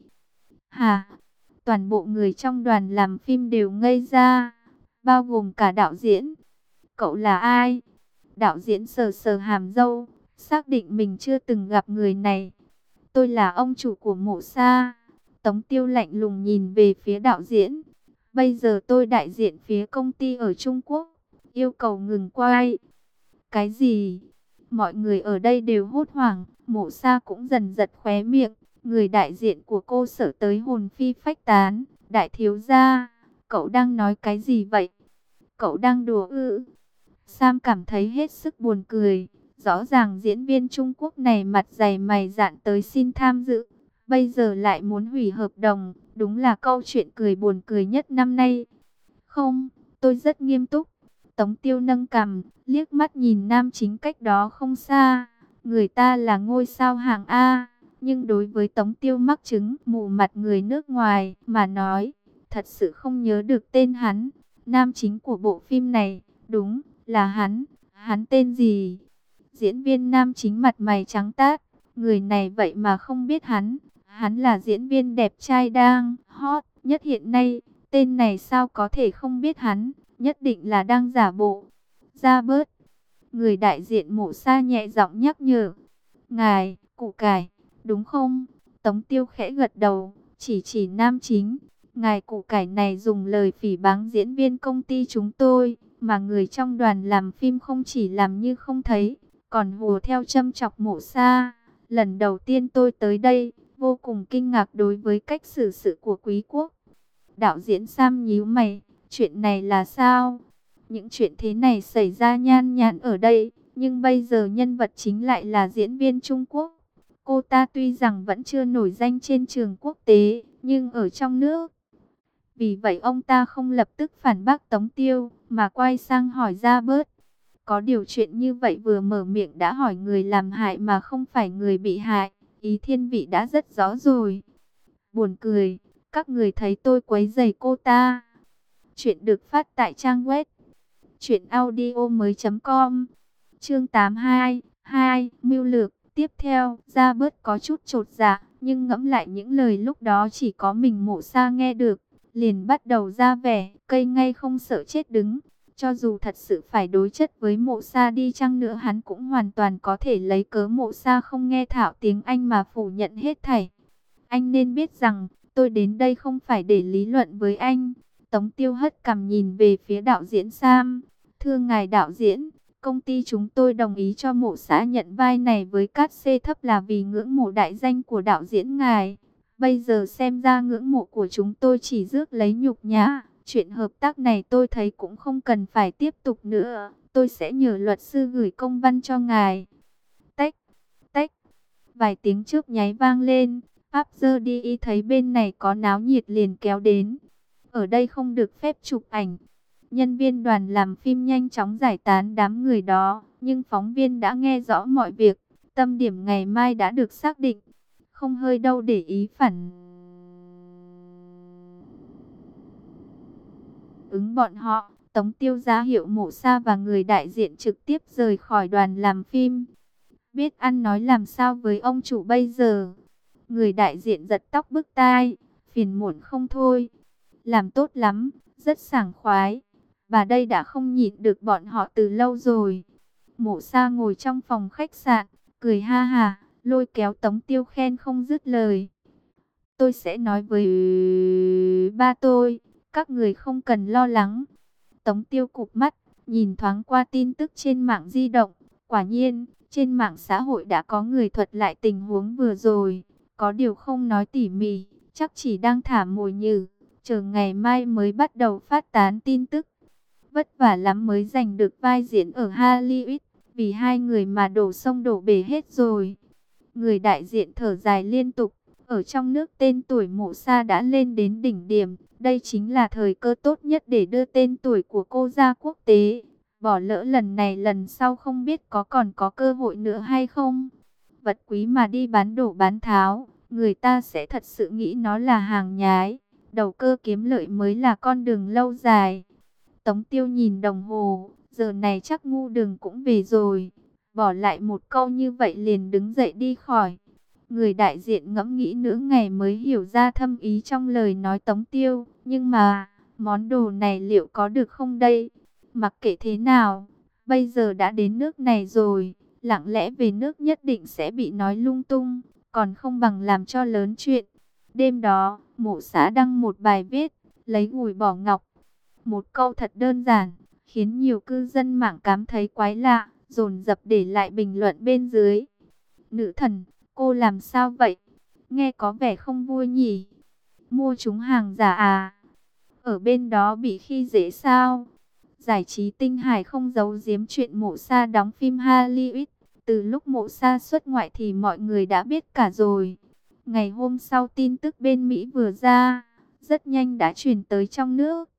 Hả? Toàn bộ người trong đoàn làm phim đều ngây ra, bao gồm cả đạo diễn. Cậu là ai? Đạo diễn sờ sờ hàm râu, xác định mình chưa từng gặp người này. Tôi là ông chủ của Mộ Sa. Tống Tiêu lạnh lùng nhìn về phía đạo diễn. Bây giờ tôi đại diện phía công ty ở Trung Quốc, yêu cầu ngừng quay. Cái gì? Mọi người ở đây đều hốt hoảng, Mộ Sa cũng dần giật khóe miệng. Người đại diện của cô sợ tới hồn phi phách tán. Đại thiếu gia, cậu đang nói cái gì vậy? Cậu đang đùa ư? Sam cảm thấy hết sức buồn cười. Rõ ràng diễn viên Trung Quốc này mặt dày mày dạn tới xin tham dự, bây giờ lại muốn hủy hợp đồng, Đúng là câu chuyện cười buồn cười nhất năm nay. Không, tôi rất nghiêm túc. Tống Tiêu nâng cằm, liếc mắt nhìn nam chính cách đó không xa. Người ta là ngôi sao hạng A, nhưng đối với Tống Tiêu mắc chứng mù mặt người nước ngoài mà nói, thật sự không nhớ được tên hắn. Nam chính của bộ phim này, đúng là hắn. Hắn tên gì? Diễn viên nam chính mặt mày trắng tát, người này vậy mà không biết hắn. Hắn là diễn viên đẹp trai đang hot nhất hiện nay. Tên này sao có thể không biết hắn, nhất định là đang giả bộ. Ra bớt. Người đại diện Mộ Sa nhẹ giọng nhắc nhở. Ngài, củ cải, đúng không? Tống Tiêu khẽ gật đầu, chỉ chỉ nam chính. Ngài củ cải này dùng lời phỉ báng diễn viên công ty chúng tôi, mà người trong đoàn làm phim không chỉ làm như không thấy, còn hùa theo châm chọc Mộ Sa. Lần đầu tiên tôi tới đây, vô cùng kinh ngạc đối với cách xử sự của quý quốc. Đạo diễn Sam nhíu mày, chuyện này là sao? Những chuyện thế này xảy ra nhan nhản ở đây, nhưng bây giờ nhân vật chính lại là diễn viên Trung Quốc. Cô ta tuy rằng vẫn chưa nổi danh trên trường quốc tế, nhưng ở trong nước. Vì vậy ông ta không lập tức phản bác Tống Tiêu, mà quay sang hỏi Ra Bớt. Có điều chuyện như vậy vừa mở miệng đã hỏi người làm hại mà không phải người bị hại. Ý thiên vị đã rất rõ rồi. Buồn cười, các người thấy tôi quấy rầy cô ta. Chuyện được phát tại trang web truyện audio mới chấm com. Chương tám mươi hai, hai, mưu lược. Tiếp theo, Ra Bớt có chút chột dạ, nhưng ngẫm lại những lời lúc đó chỉ có mình Mộ Sa nghe được, liền bắt đầu ra vẻ cây ngay không sợ chết đứng. Cho dù thật sự phải đối chất với Mộ Sa đi chăng nữa, hắn cũng hoàn toàn có thể lấy cớ Mộ Sa không nghe thạo tiếng Anh mà phủ nhận hết thảy. Anh nên biết rằng, tôi đến đây không phải để lý luận với anh. Tống Tiêu hất cằm nhìn về phía đạo diễn Sam. Thưa ngài đạo diễn, công ty chúng tôi đồng ý cho Mộ Sa nhận vai này với cát xê thấp là vì ngưỡng mộ đại danh của đạo diễn ngài. Bây giờ xem ra ngưỡng mộ của chúng tôi chỉ rước lấy nhục nhã. Chuyện hợp tác này tôi thấy cũng không cần phải tiếp tục nữa. Tôi sẽ nhờ luật sư gửi công văn cho ngài. Tách, tách. Vài tiếng chớp nháy vang lên. After đi thấy bên này có náo nhiệt liền kéo đến. Ở đây không được phép chụp ảnh. Nhân viên đoàn làm phim nhanh chóng giải tán đám người đó. Nhưng phóng viên đã nghe rõ mọi việc. Tâm điểm ngày mai đã được xác định. Không hơi đâu để ý phản ứng bọn họ. Tống Tiêu ra hiệu Mộ Sa và người đại diện trực tiếp rời khỏi đoàn làm phim. Biết ăn nói làm sao với ông chủ bây giờ? Người đại diện giật tóc bứt tai, phiền muộn không thôi. Làm tốt lắm, rất sảng khoái. Bà đây đã không nhịn được bọn họ từ lâu rồi. Mộ Sa ngồi trong phòng khách sạn, cười ha ha, lôi kéo Tống Tiêu khen không dứt lời. Tôi sẽ nói với ba tôi, các người không cần lo lắng. Tống Tiêu cụp mắt, nhìn thoáng qua tin tức trên mạng di động. Quả nhiên, trên mạng xã hội đã có người thuật lại tình huống vừa rồi. Có điều không nói tỉ mỉ, chắc chỉ đang thả mồi nhử, chờ ngày mai mới bắt đầu phát tán tin tức. Vất vả lắm mới giành được vai diễn ở Hollywood, vì hai người mà đổ sông đổ bể hết rồi. Người đại diện thở dài liên tục, ở trong nước tên tuổi Mộ Sa đã lên đến đỉnh điểm. Đây chính là thời cơ tốt nhất để đưa tên tuổi của cô ra quốc tế. Bỏ lỡ lần này lần sau không biết có còn có cơ hội nữa hay không. Vật quý mà đi bán đổ bán tháo, người ta sẽ thật sự nghĩ nó là hàng nhái. Đầu cơ kiếm lợi mới là con đường lâu dài. Tống Tiêu nhìn đồng hồ, giờ này chắc ngu đường cũng về rồi. Bỏ lại một câu như vậy liền đứng dậy đi khỏi. Người đại diện ngẫm nghĩ nửa ngày mới hiểu ra thâm ý trong lời nói Tống Tiêu. Nhưng mà, món đồ này liệu có được không đây? Mặc kệ thế nào, bây giờ đã đến nước này rồi. Lặng lẽ về nước nhất định sẽ bị nói lung tung, còn không bằng làm cho lớn chuyện. Đêm đó, Mộ Sa đăng một bài viết, lấy gùi bỏ ngọc. Một câu thật đơn giản, khiến nhiều cư dân mạng cảm thấy quái lạ, dồn dập để lại bình luận bên dưới. Nữ thần, cô làm sao vậy? Nghe có vẻ không vui nhỉ? Mua trúng hàng giả à? Ở bên đó bị khi dễ sao? Giải trí Tinh Hải không giấu giếm chuyện Mộ Sa đóng phim Hollywood. Từ lúc Mộ Sa xuất ngoại thì mọi người đã biết cả rồi. Ngày hôm sau tin tức bên Mỹ vừa ra, rất nhanh đã truyền tới trong nước.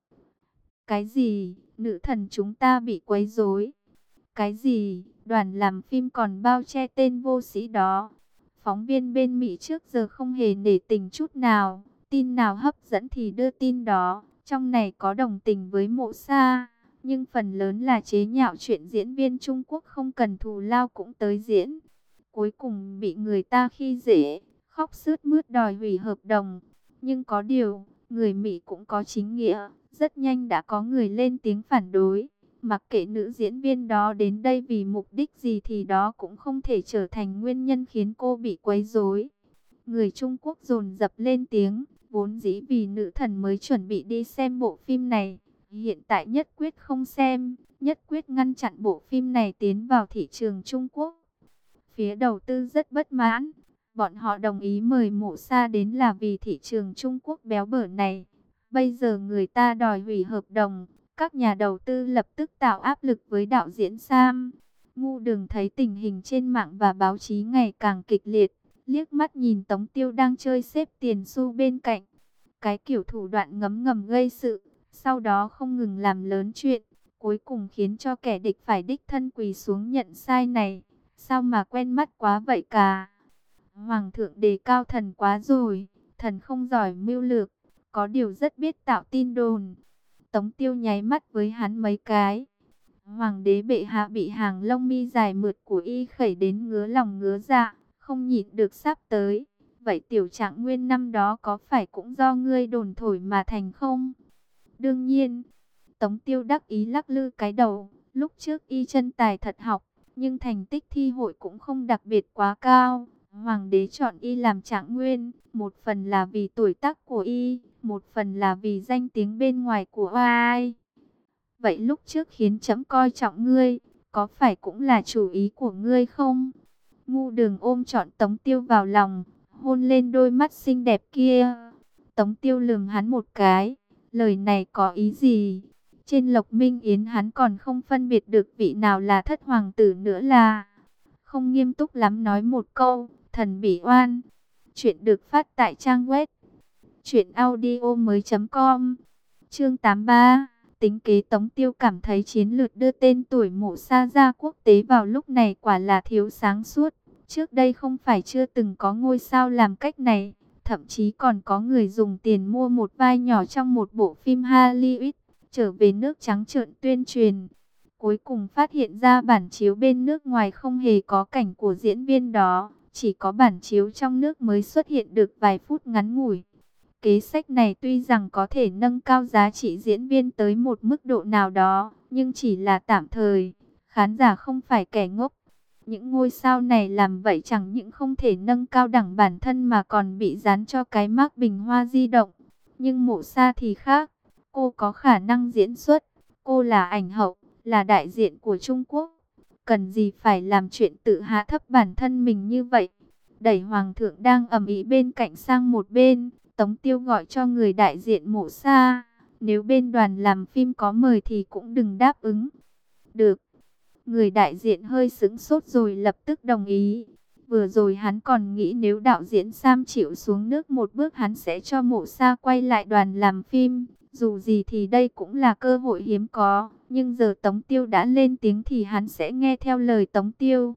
Cái gì? Nữ thần chúng ta bị quấy rối? Cái gì? Đoàn làm phim còn bao che tên vô sĩ đó? Phóng viên bên Mỹ trước giờ không hề nể tình chút nào, tin nào hấp dẫn thì đưa tin đó. Trong này có đồng tình với Mộ Sa, nhưng phần lớn là chế nhạo chuyện diễn viên Trung Quốc không cần thù lao cũng tới diễn. Cuối cùng bị người ta khi dễ, khóc sướt mướt đòi hủy hợp đồng. Nhưng có điều, người Mỹ cũng có chính nghĩa, rất nhanh đã có người lên tiếng phản đối. Mặc kệ nữ diễn viên đó đến đây vì mục đích gì thì đó cũng không thể trở thành nguyên nhân khiến cô bị quấy rối. Người Trung Quốc dồn dập lên tiếng, vốn dĩ vì nữ thần mới chuẩn bị đi xem bộ phim này. Hiện tại nhất quyết không xem, nhất quyết ngăn chặn bộ phim này tiến vào thị trường Trung Quốc. Phía đầu tư rất bất mãn, bọn họ đồng ý mời Mộ Sa đến là vì thị trường Trung Quốc béo bở này. Bây giờ người ta đòi hủy hợp đồng, các nhà đầu tư lập tức tạo áp lực với đạo diễn Sam. Ngu Đường thấy tình hình trên mạng và báo chí ngày càng kịch liệt, liếc mắt nhìn Tống Tiêu đang chơi xếp tiền xu bên cạnh. Cái kiểu thủ đoạn ngấm ngầm gây sự, sau đó không ngừng làm lớn chuyện, cuối cùng khiến cho kẻ địch phải đích thân quỳ xuống nhận sai này. Sao mà quen mắt quá vậy cả? Hoàng thượng đề cao thần quá rồi, thần không giỏi mưu lược, có điều rất biết tạo tin đồn. Tống Tiêu nháy mắt với hắn mấy cái. Hoàng đế bệ hạ bị hàng lông mi dài mượt của y khẩy đến ngứa lòng ngứa dạ, không nhịn được sắp tới. Vậy tiểu Trạng Nguyên năm đó có phải cũng do ngươi đồn thổi mà thành không? Đương nhiên. Tống Tiêu đắc ý lắc lư cái đầu. Lúc trước y chân tài thật học, nhưng thành tích thi hội cũng không đặc biệt quá cao. Hoàng đế chọn y làm Trạng Nguyên, một phần là vì tuổi tác của y, một phần là vì danh tiếng bên ngoài của ai. Vậy lúc trước khiến trẫm coi trọng ngươi, có phải cũng là chủ ý của ngươi không? Ngu Đường ôm trọn Tống Tiêu vào lòng, hôn lên đôi mắt xinh đẹp kia. Tống Tiêu lườm hắn một cái, lời này có ý gì? Trên Lộc Minh Yến hắn còn không phân biệt được vị nào là thất hoàng tử nữa là. Không nghiêm túc lắm nói một câu, thần bị oan. Chuyện được phát tại trang web truyện audio mới chấm com. Chương tám mươi ba. Tính kế. Tống Tiêu cảm thấy chiến lược đưa tên tuổi Mộ Sa ra quốc tế vào lúc này quả là thiếu sáng suốt. Trước đây không phải chưa từng có ngôi sao làm cách này, thậm chí còn có người dùng tiền mua một vai nhỏ trong một bộ phim Hollywood, trở về nước trắng trợn tuyên truyền. Cuối cùng phát hiện ra bản chiếu bên nước ngoài không hề có cảnh của diễn viên đó, chỉ có bản chiếu trong nước mới xuất hiện được vài phút ngắn ngủi. Kế sách này tuy rằng có thể nâng cao giá trị diễn viên tới một mức độ nào đó, nhưng chỉ là tạm thời. Khán giả không phải kẻ ngốc. Những ngôi sao này làm vậy chẳng những không thể nâng cao đẳng bản thân mà còn bị dán cho cái mác bình hoa di động. Nhưng Mộ Sa thì khác. Cô có khả năng diễn xuất. Cô là ảnh hậu, là đại diện của Trung Quốc. Cần gì phải làm chuyện tự hạ thấp bản thân mình như vậy? Đẩy Hoàng thượng đang ầm ĩ bên cạnh sang một bên, Tống Tiêu gọi cho người đại diện Mộ Sa. Nếu bên đoàn làm phim có mời thì cũng đừng đáp ứng. Được. Người đại diện hơi sững sốt rồi lập tức đồng ý. Vừa rồi hắn còn nghĩ nếu đạo diễn Sam chịu xuống nước một bước hắn sẽ cho Mộ Sa quay lại đoàn làm phim. Dù gì thì đây cũng là cơ hội hiếm có. Nhưng giờ Tống Tiêu đã lên tiếng thì hắn sẽ nghe theo lời Tống Tiêu.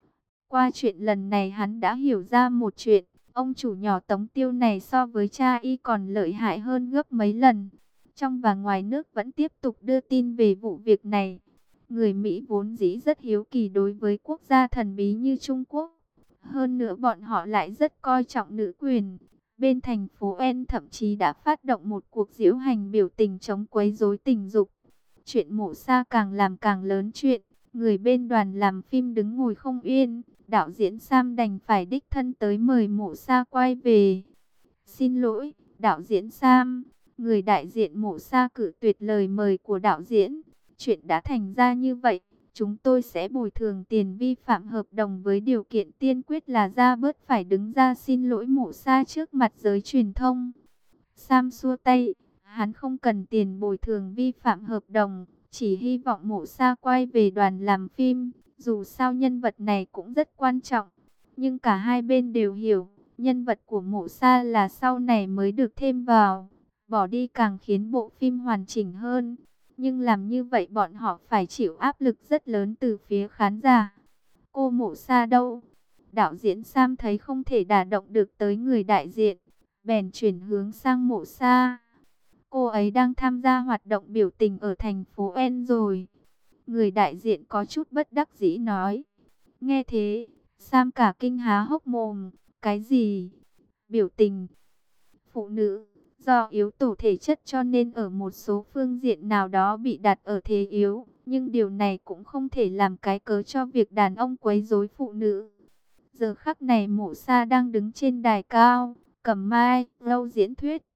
Qua chuyện lần này hắn đã hiểu ra một chuyện. Ông chủ nhỏ Tống Tiêu này so với cha y còn lợi hại hơn gấp mấy lần. Trong và ngoài nước vẫn tiếp tục đưa tin về vụ việc này. Người Mỹ vốn dĩ rất hiếu kỳ đối với quốc gia thần bí như Trung Quốc. Hơn nữa bọn họ lại rất coi trọng nữ quyền. Bên thành phố N thậm chí đã phát động một cuộc diễu hành biểu tình chống quấy rối tình dục. Chuyện Mộ Sa càng làm càng lớn chuyện. Người bên đoàn làm phim đứng ngồi không yên. Đạo diễn Sam đành phải đích thân tới mời Mộ Sa quay về. Xin lỗi, đạo diễn Sam. Người đại diện Mộ Sa cự tuyệt lời mời của đạo diễn. Chuyện đã thành ra như vậy, chúng tôi sẽ bồi thường tiền vi phạm hợp đồng với điều kiện tiên quyết là ra bớt phải đứng ra xin lỗi Mộ Sa trước mặt giới truyền thông. Sam xua tay, hắn không cần tiền bồi thường vi phạm hợp đồng, chỉ hy vọng Mộ Sa quay về đoàn làm phim, dù sao nhân vật này cũng rất quan trọng. Nhưng cả hai bên đều hiểu, nhân vật của Mộ Sa là sau này mới được thêm vào. bỏ đi càng khiến bộ phim hoàn chỉnh hơn. Nhưng làm như vậy bọn họ phải chịu áp lực rất lớn từ phía khán giả. Cô Mộ Sa đâu? Đạo diễn Sam thấy không thể đả động được tới người đại diện, bèn chuyển hướng sang Mộ Sa. Cô ấy đang tham gia hoạt động biểu tình ở thành phố N rồi. Người đại diện có chút bất đắc dĩ nói. Nghe thế, Sam cả kinh há hốc mồm. Cái gì? Biểu tình? Phụ nữ, do yếu tố thể chất cho nên ở một số phương diện nào đó bị đặt ở thế yếu. Nhưng điều này cũng không thể làm cái cớ cho việc đàn ông quấy rối phụ nữ. Giờ khắc này Mộ Sa đang đứng trên đài cao, cầm mai, lâu diễn thuyết.